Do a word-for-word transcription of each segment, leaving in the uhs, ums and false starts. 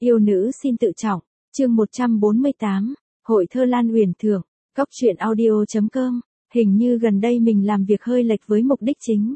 Yêu nữ xin tự trọng, chương một trăm bốn mươi tám, Hội thơ Lan Uyển Thưởng, Cóc truyện audio chấm com, hình như gần đây mình làm việc hơi lệch với mục đích chính.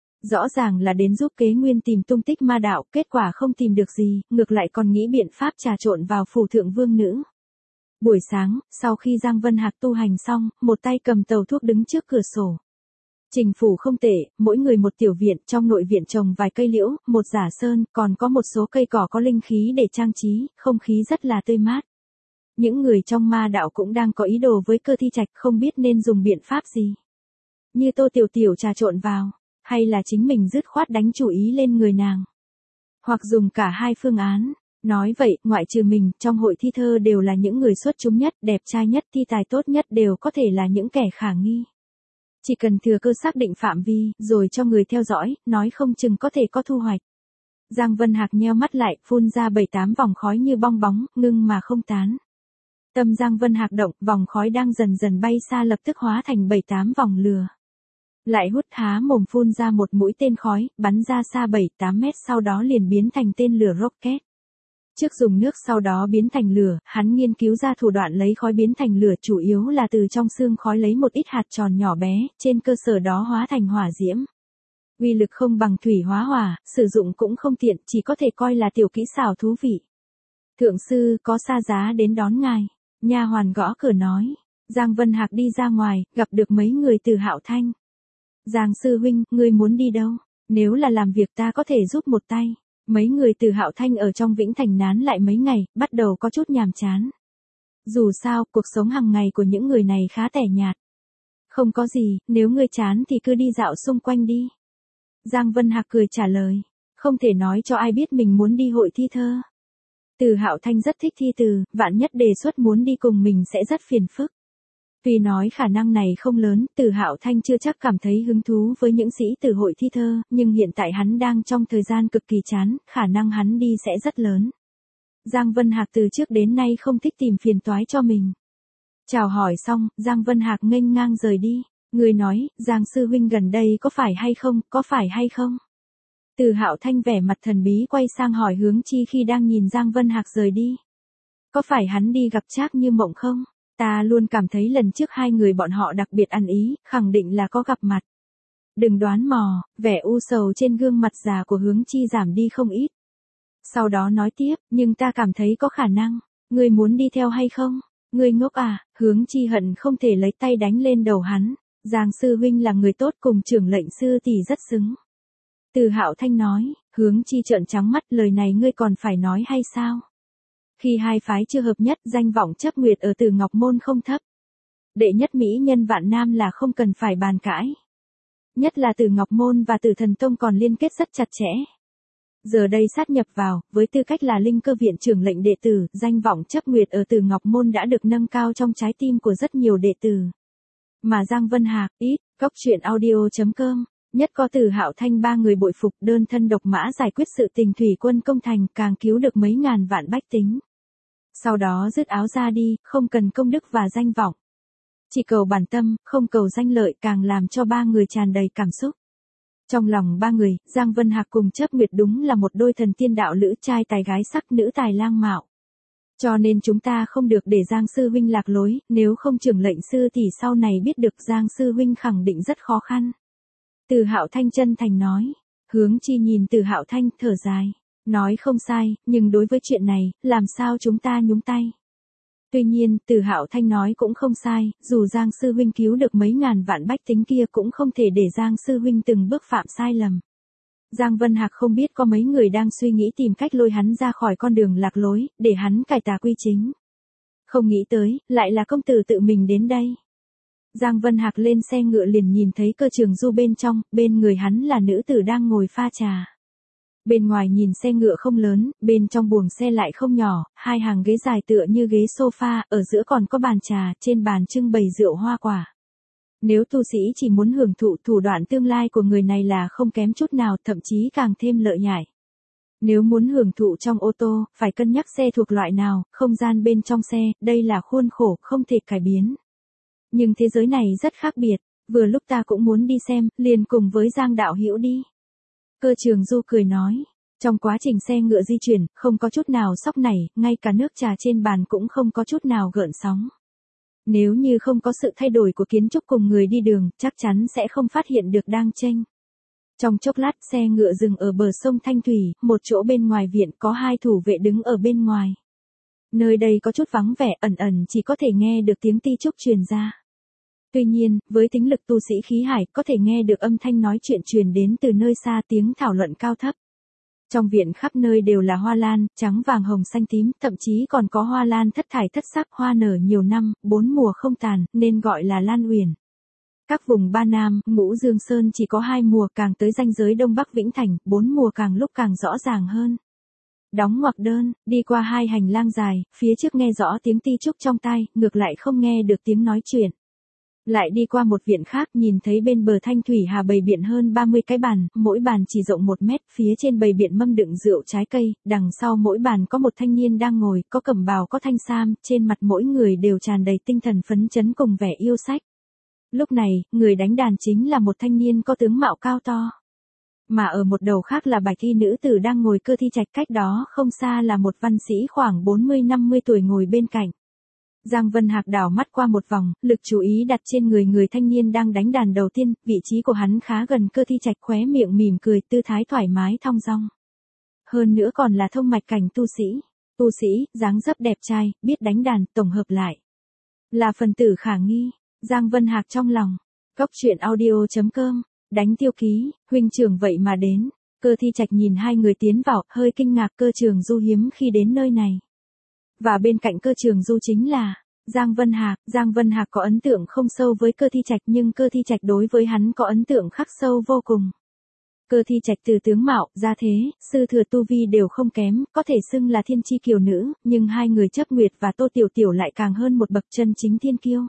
Rõ ràng là đến giúp Kế Nguyên tìm tung tích ma đạo, kết quả không tìm được gì, ngược lại còn nghĩ biện pháp trà trộn vào phủ thượng vương nữ. Buổi sáng, sau khi Giang Vân Hạc tu hành xong, một tay cầm tàu thuốc đứng trước cửa sổ. Trình phủ không tệ, mỗi người một tiểu viện, trong nội viện trồng vài cây liễu, một giả sơn, còn có một số cây cỏ có linh khí để trang trí, không khí rất là tươi mát. Những người trong ma đạo cũng đang có ý đồ với Cơ Thi Trạch, không biết nên dùng biện pháp gì. Như Tô Tiểu Tiểu trà trộn vào, hay là chính mình dứt khoát đánh chủ ý lên người nàng. Hoặc dùng cả hai phương án. Nói vậy, ngoại trừ mình, trong hội thi thơ đều là những người xuất chúng nhất, đẹp trai nhất, thi tài tốt nhất đều có thể là những kẻ khả nghi. Chỉ cần thừa cơ xác định phạm vi, rồi cho người theo dõi, nói không chừng có thể có thu hoạch. Giang Vân Hạc nheo mắt lại, phun ra bảy tám vòng khói như bong bóng, ngưng mà không tán. Tâm Giang Vân Hạc động, vòng khói đang dần dần bay xa lập tức hóa thành bảy tám vòng lửa. Lại hút há mồm phun ra một mũi tên khói, bắn ra xa bảy tám mét sau đó liền biến thành tên lửa rocket. Trước dùng nước sau đó biến thành lửa, hắn nghiên cứu ra thủ đoạn lấy khói biến thành lửa chủ yếu là từ trong xương khói lấy một ít hạt tròn nhỏ bé, trên cơ sở đó hóa thành hỏa diễm. Uy lực không bằng thủy hóa hỏa, sử dụng cũng không tiện, chỉ có thể coi là tiểu kỹ xảo thú vị. Thượng sư, có xa giá đến đón ngài. Nha hoàn gõ cửa nói. Giang Vân Hạc đi ra ngoài, gặp được mấy người từ Hạo Thanh. Giang sư huynh, ngươi muốn đi đâu? Nếu là làm việc ta có thể giúp một tay. Mấy người từ Hạo Thanh ở trong Vĩnh Thành nán lại mấy ngày, bắt đầu có chút nhàm chán. Dù sao, cuộc sống hàng ngày của những người này khá tẻ nhạt. Không có gì, nếu ngươi chán thì cứ đi dạo xung quanh đi. Giang Vân Hạc cười trả lời. Không thể nói cho ai biết mình muốn đi hội thi thơ. Từ Hạo Thanh rất thích thi từ, vạn nhất đề xuất muốn đi cùng mình sẽ rất phiền phức. Tuy nói khả năng này không lớn, Từ Hạo Thanh chưa chắc cảm thấy hứng thú với những sĩ tử hội thi thơ, nhưng hiện tại hắn đang trong thời gian cực kỳ chán, khả năng hắn đi sẽ rất lớn. Giang Vân Hạc từ trước đến nay không thích tìm phiền toái cho mình. Chào hỏi xong, Giang Vân Hạc nghênh ngang rời đi. Người nói, Giang sư huynh gần đây có phải hay không, có phải hay không? Từ Hạo Thanh vẻ mặt thần bí quay sang hỏi Hướng Chi khi đang nhìn Giang Vân Hạc rời đi. Có phải hắn đi gặp Trác Như Mộng không? Ta luôn cảm thấy lần trước hai người bọn họ đặc biệt ăn ý, khẳng định là có gặp mặt. Đừng đoán mò, vẻ u sầu trên gương mặt già của Hướng Chi giảm đi không ít. Sau đó nói tiếp, nhưng ta cảm thấy có khả năng. Ngươi muốn đi theo hay không? Ngươi ngốc à? Hướng Chi hận không thể lấy tay đánh lên đầu hắn. Giang sư huynh là người tốt, cùng trưởng lệnh sư tỷ rất xứng. Từ Hạo Thanh nói. Hướng Chi trợn trắng mắt, lời này ngươi còn phải nói hay sao? Khi hai phái chưa hợp nhất, danh vọng Chấp Nguyệt ở Từ Ngọc Môn không thấp. Đệ nhất mỹ nhân vạn nam là không cần phải bàn cãi. Nhất là Từ Ngọc Môn và Từ Thần Tông còn liên kết rất chặt chẽ. Giờ đây sát nhập vào, với tư cách là Linh Cơ viện trưởng lệnh đệ tử, danh vọng Chấp Nguyệt ở Từ Ngọc Môn đã được nâng cao trong trái tim của rất nhiều đệ tử. Mà Giang Vân Hạc, ít, cóc truyện audio chấm com, nhất có Từ Hạo Thanh ba người bội phục, đơn thân độc mã giải quyết sự tình thủy quân công thành, càng cứu được mấy ngàn vạn bách tính. Sau đó dứt áo ra đi, không cần công đức và danh vọng. Chỉ cầu bản tâm, không cầu danh lợi, càng làm cho ba người tràn đầy cảm xúc. Trong lòng ba người, Giang Vân Hạc cùng Chấp Nguyệt đúng là một đôi thần tiên đạo lữ, trai tài gái sắc, nữ tài lang mạo. Cho nên chúng ta không được để Giang sư huynh lạc lối, nếu không trưởng lệnh sư thì sau này biết được Giang sư huynh khẳng định rất khó khăn. Từ Hạo Thanh chân thành nói. Hướng Chi nhìn Từ Hạo Thanh, thở dài. Nói không sai, nhưng đối với chuyện này, làm sao chúng ta nhúng tay? Tuy nhiên, Từ Hạo Thanh nói cũng không sai, dù Giang sư huynh cứu được mấy ngàn vạn bách tính kia cũng không thể để Giang sư huynh từng bước phạm sai lầm. Giang Vân Hạc không biết có mấy người đang suy nghĩ tìm cách lôi hắn ra khỏi con đường lạc lối, để hắn cải tà quy chính. Không nghĩ tới, lại là công tử tự mình đến đây. Giang Vân Hạc lên xe ngựa liền nhìn thấy Cơ Trường Du bên trong, bên người hắn là nữ tử đang ngồi pha trà. Bên ngoài nhìn xe ngựa không lớn, bên trong buồng xe lại không nhỏ, hai hàng ghế dài tựa như ghế sofa, ở giữa còn có bàn trà, trên bàn trưng bày rượu hoa quả. Nếu tu sĩ chỉ muốn hưởng thụ, thủ đoạn tương lai của người này là không kém chút nào, thậm chí càng thêm lợi nhại. Nếu muốn hưởng thụ trong ô tô, phải cân nhắc xe thuộc loại nào, không gian bên trong xe, đây là khuôn khổ, không thể cải biến. Nhưng thế giới này rất khác biệt, vừa lúc ta cũng muốn đi xem, liền cùng với Giang đạo hữu đi. Cơ Trường Du cười nói, Trong quá trình xe ngựa di chuyển, không có chút nào sóc nảy, ngay cả nước trà trên bàn cũng không có chút nào gợn sóng. Nếu như không có sự thay đổi của kiến trúc cùng người đi đường, chắc chắn sẽ không phát hiện được đang chênh. Trong chốc lát xe ngựa dừng ở bờ sông Thanh Thủy, một chỗ bên ngoài viện có hai thủ vệ đứng ở bên ngoài. Nơi đây có chút vắng vẻ, ẩn ẩn chỉ có thể nghe được tiếng ti trúc truyền ra. Tuy nhiên, với tính lực tu sĩ khí hải, có thể nghe được âm thanh nói chuyện truyền đến từ nơi xa, tiếng thảo luận cao thấp. Trong viện khắp nơi đều là hoa lan, trắng vàng hồng xanh tím, thậm chí còn có hoa lan thất thải thất sắc, hoa nở nhiều năm, bốn mùa không tàn, nên gọi là Lan Uyển. Các vùng Ba Nam, Ngũ Dương Sơn chỉ có hai mùa, càng tới ranh giới Đông Bắc Vĩnh Thành, bốn mùa càng lúc càng rõ ràng hơn. Đóng ngoặc đơn, đi qua hai hành lang dài, phía trước nghe rõ tiếng ti trúc trong tai, ngược lại không nghe được tiếng nói chuyện. Lại đi qua một viện khác, nhìn thấy bên bờ Thanh Thủy Hà bày biện hơn ba mươi cái bàn, mỗi bàn chỉ rộng một mét, phía trên bày biện mâm đựng rượu trái cây, đằng sau mỗi bàn có một thanh niên đang ngồi, có cẩm bào có thanh sam, trên mặt mỗi người đều tràn đầy tinh thần phấn chấn cùng vẻ yêu sách. Lúc này, người đánh đàn chính là một thanh niên có tướng mạo cao to. Mà ở một đầu khác là bạch y nữ tử đang ngồi cơ thi trạch, cách đó không xa là một văn sĩ khoảng bốn mươi năm mươi tuổi ngồi bên cạnh. Giang Vân Hạc đảo mắt qua một vòng, lực chú ý đặt trên người người thanh niên đang đánh đàn đầu tiên, vị trí của hắn khá gần cơ thi trạch, khóe miệng mỉm cười, tư thái thoải mái thong dong. Hơn nữa còn là thông mạch cảnh tu sĩ. Tu sĩ, dáng dấp đẹp trai, biết đánh đàn, tổng hợp lại là phần tử khả nghi. Giang Vân Hạc trong lòng. Cốc truyện audio chấm com, đánh tiêu ký, huynh trưởng vậy mà đến. Cơ thi trạch nhìn hai người tiến vào, hơi kinh ngạc, Cơ Trường Du hiếm khi đến nơi này. Và bên cạnh Cơ Trường Du chính là Giang Vân Hạc. Giang Vân Hạc có ấn tượng không sâu với Cơ thi trạch, nhưng Cơ thi trạch đối với hắn có ấn tượng khắc sâu vô cùng. Cơ thi trạch từ tướng mạo, gia thế, sư thừa tu vi đều không kém, có thể xưng là thiên chi kiều nữ, nhưng hai người Chấp Nguyệt và Tô Tiểu Tiểu lại càng hơn một bậc, chân chính thiên kiêu.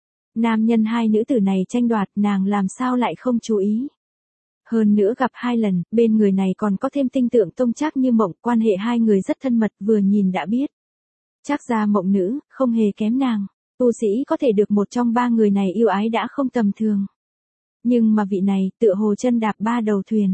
Nam nhân hai nữ tử này tranh đoạt, nàng làm sao lại không chú ý. Hơn nữa gặp hai lần, bên người này còn có thêm tinh tượng Tông Trác Như Mộng, quan hệ hai người rất thân mật, vừa nhìn đã biết. Trác gia Mộng nữ, không hề kém nàng. Tu sĩ có thể được một trong ba người này yêu ái đã không tầm thường. Nhưng mà vị này, tựa hồ chân đạp ba đầu thuyền.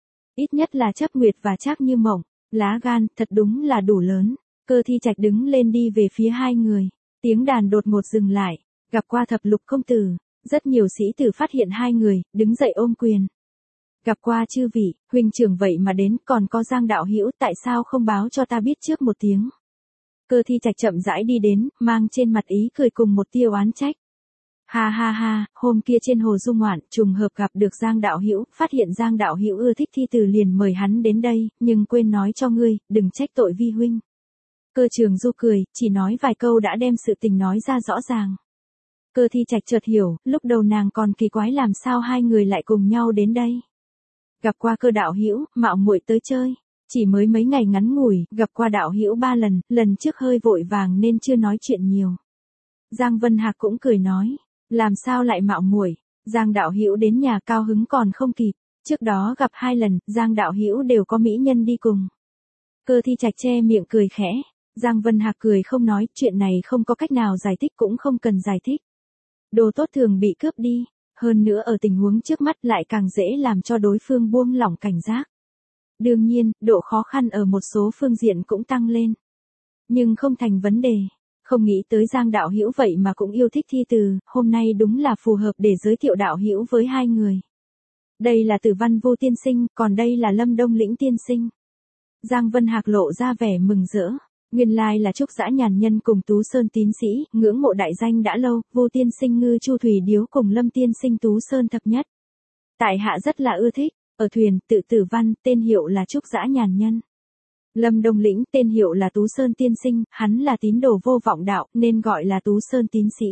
Ít nhất là Chấp Nguyệt và Trác Như Mộng, lá gan, thật đúng là đủ lớn. Cơ thi trạch đứng lên đi về phía hai người. Tiếng đàn đột ngột dừng lại. Gặp qua Thập Lục công tử, rất nhiều sĩ tử phát hiện hai người, đứng dậy ôm quyền. Gặp qua chư vị, huynh trưởng vậy mà đến, còn có Giang đạo hữu, tại sao không báo cho ta biết trước một tiếng. Cơ thi trạch chậm rãi đi đến, mang trên mặt ý cười cùng một tia oán trách. Ha ha ha, hôm kia trên hồ du ngoạn, trùng hợp gặp được Giang đạo hữu, phát hiện Giang đạo hữu ưa thích thi từ liền mời hắn đến đây, nhưng quên nói cho ngươi, đừng trách tội vi huynh. Cơ Trường Du cười, chỉ nói vài câu đã đem sự tình nói ra rõ ràng. Cơ thi trạch chợt hiểu, lúc đầu nàng còn kỳ quái làm sao hai người lại cùng nhau đến đây. Gặp qua Cơ đạo hữu, mạo muội tới chơi. Chỉ mới mấy ngày ngắn ngủi, gặp qua đạo hữu ba lần, lần trước hơi vội vàng nên chưa nói chuyện nhiều. Giang Vân Hạc cũng cười nói, làm sao lại mạo muội? Giang đạo hữu đến nhà cao hứng còn không kịp, trước đó gặp hai lần, Giang đạo hữu đều có mỹ nhân đi cùng. Cơ thi trạch che miệng cười khẽ. Giang Vân Hạc cười không nói, chuyện này không có cách nào giải thích, cũng không cần giải thích. Đồ tốt thường bị cướp đi, hơn nữa ở tình huống trước mắt lại càng dễ làm cho đối phương buông lỏng cảnh giác. Đương nhiên, độ khó khăn ở một số phương diện cũng tăng lên. Nhưng không thành vấn đề. Không nghĩ tới Giang đạo hữu vậy mà cũng yêu thích thi từ, hôm nay đúng là phù hợp để giới thiệu đạo hữu với hai người. Đây là Tử Văn Vô tiên sinh, còn đây là Lâm Đông Lĩnh tiên sinh. Giang Vân Hạc lộ ra vẻ mừng rỡ. Nguyên lai là Trúc Dã Nhàn Nhân cùng Tú Sơn tín sĩ, ngưỡng mộ đại danh đã lâu, Vô tiên sinh Ngư Chu Thủy Điếu cùng Lâm tiên sinh Tú Sơn thập nhất. Tại hạ rất là ưa thích, ở thuyền, tự Tử Văn, tên hiệu là Trúc Dã Nhàn Nhân. Lâm Đông Lĩnh, tên hiệu là Tú Sơn tiên sinh, hắn là tín đồ vô vọng đạo, nên gọi là Tú Sơn tín sĩ.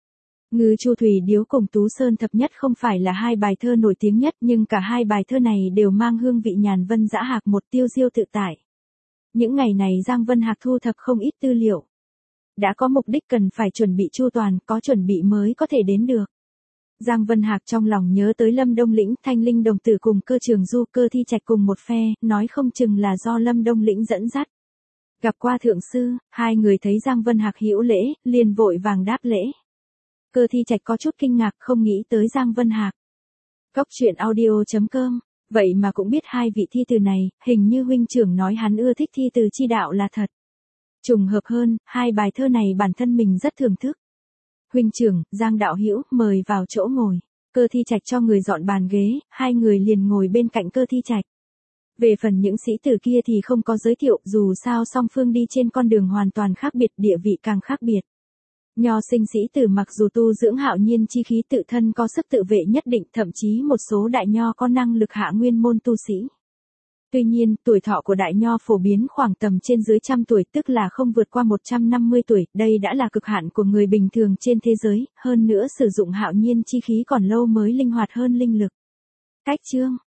Ngư Chu Thủy Điếu cùng Tú Sơn thập nhất không phải là hai bài thơ nổi tiếng nhất, nhưng cả hai bài thơ này đều mang hương vị nhàn vân dã hạc, một tiêu diêu tự tại. Những ngày này Giang Vân Hạc thu thập không ít tư liệu. Đã có mục đích cần phải chuẩn bị chu toàn, có chuẩn bị mới có thể đến được. Giang Vân Hạc trong lòng nhớ tới Lâm Đông Lĩnh, Thanh Linh đồng tử cùng Cơ Trường Du, Cơ thi trạch cùng một phe, nói không chừng là do Lâm Đông Lĩnh dẫn dắt. Gặp qua thượng sư, hai người thấy Giang Vân Hạc hữu lễ, liền vội vàng đáp lễ. Cơ thi trạch có chút kinh ngạc, không nghĩ tới Giang Vân Hạc. Cốc truyện audio chấm com Vậy mà cũng biết hai vị thi từ này, hình như huynh trưởng nói hắn ưa thích thi từ chi đạo là thật. Trùng hợp hơn, hai bài thơ này bản thân mình rất thưởng thức. Huynh trưởng, Giang đạo hữu, mời vào chỗ ngồi. Cơ Thi Trạch cho người dọn bàn ghế, hai người liền ngồi bên cạnh Cơ Thi Trạch. Về phần những sĩ tử kia thì không có giới thiệu, dù sao song phương đi trên con đường hoàn toàn khác biệt, địa vị càng khác biệt. Nho sinh sĩ tử mặc dù tu dưỡng hạo nhiên chi khí, tự thân có sức tự vệ nhất định, thậm chí một số đại nho có năng lực hạ nguyên môn tu sĩ. Tuy nhiên, tuổi thọ của đại nho phổ biến khoảng tầm trên dưới trăm tuổi, tức là không vượt qua một trăm năm mươi tuổi, đây đã là cực hạn của người bình thường trên thế giới, hơn nữa sử dụng hạo nhiên chi khí còn lâu mới linh hoạt hơn linh lực. Cách chương